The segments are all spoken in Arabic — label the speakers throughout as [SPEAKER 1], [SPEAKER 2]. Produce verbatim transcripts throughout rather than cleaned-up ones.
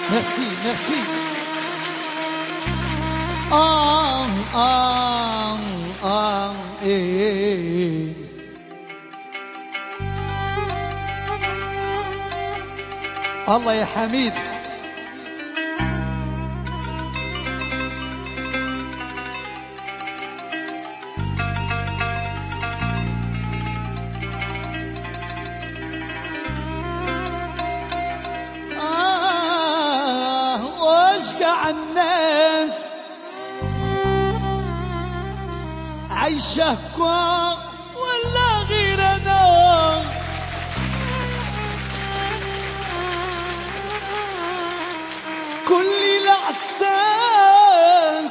[SPEAKER 1] Merci, merci. آه آه آه إيه. الله يا حميد. آه واشقع الناس عايشة كوا ولا غير أنا، كل الأحساس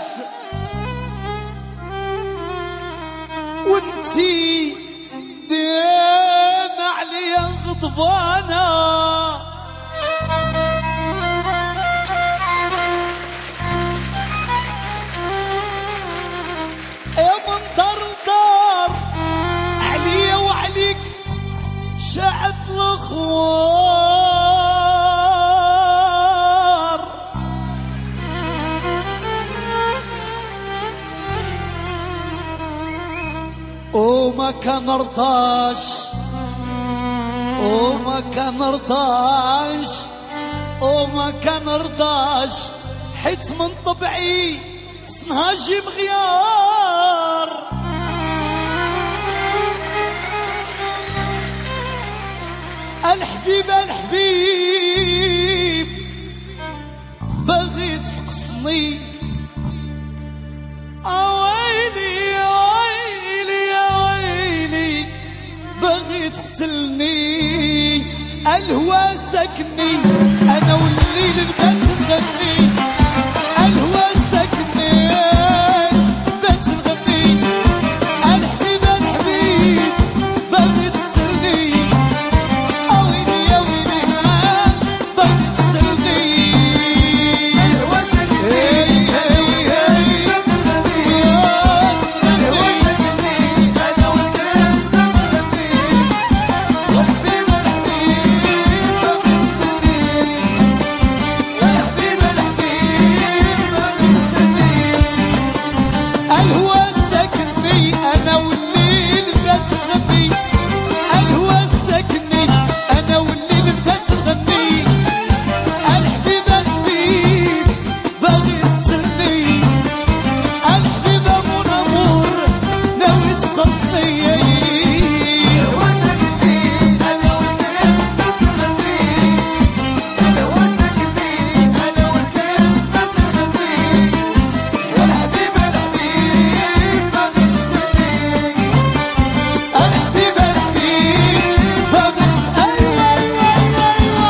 [SPEAKER 1] وانتي ديما عليا غضبانة، يا من دار دار عليا وعليك شعت الخوار، وما كان رضاش وما كان رضاش وما كان رضاش حيت من طبعي سنهاجي مغيار، الحبيب الحبيب باغي تفقسني، اويلي يا ويلي يا ويلي باغي تقتلني، الهوى ساكني انا والليل بات نغني، الهوى ساكني بات نغني، الحبيب الحبيب باغي تقتلني، اويلي يا ويلي باغي تقتلني، الهوى ساكني الهوى ساكني انا والكاس بات نغني، والحبيب الحبيب باغي تقتلني، الحبيب الحبيب باغي تقتلني، الهوى ساكني انا والليل بات نغني، الهوى ساكني انا والليل بات نغني، الحبيب الحبيب باغي تقتلني، الحبيب مون امور ناوي تقصني، الهوى ساكني انا والكاس بات نغني، الهوى ساكني انا والكاس بات نغني، والحبيب الحبيب باغي تقتلني، الحبيب الحبيب باغي تقتلني. ايوه ايوه ايوه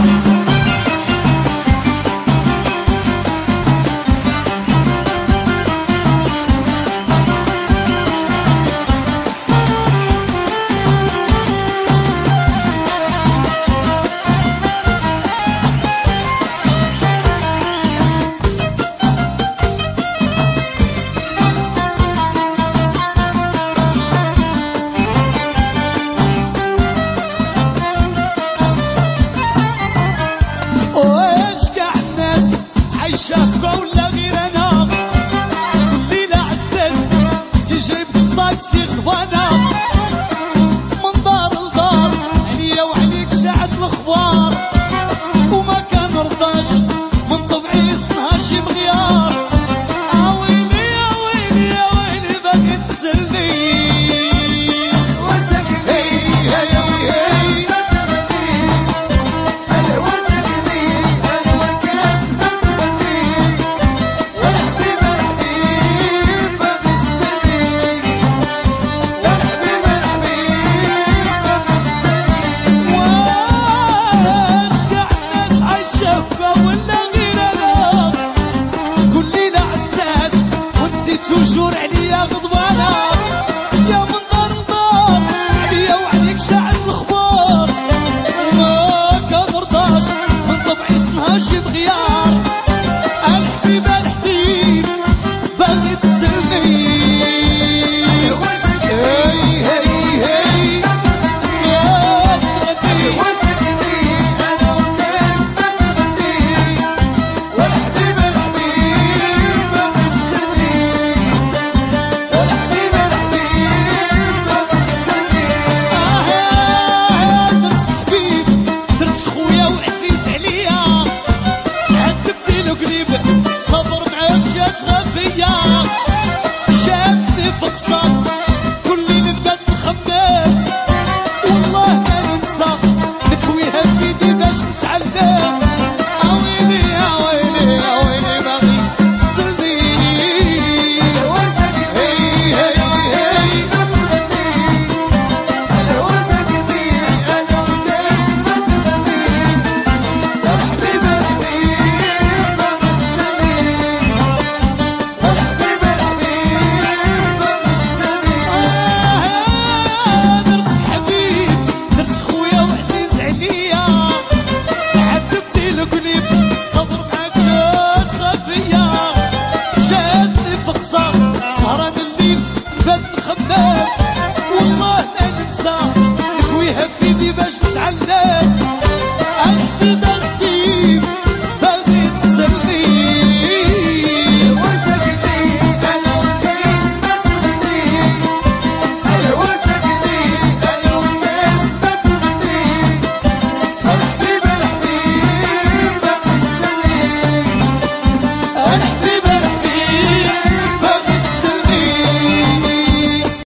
[SPEAKER 1] واش كاع الناس عايشة فكا ولا غير انا، كل ليلة عساس تجري بالطاكسي غضبانة، من دار لدار عليا وعليك شاعت الاخبار، وما كان رضاش من طبعي سنهاجي مغيار، اويلي يا ويلي يا ويلي باغي تقتلني، الهوى ساكني انا والكاس بات نغني، الهوى ساكني انا والكاس بات نغني، والحبيب الحبيب باغي تقتلني، سيدي باش نتعلم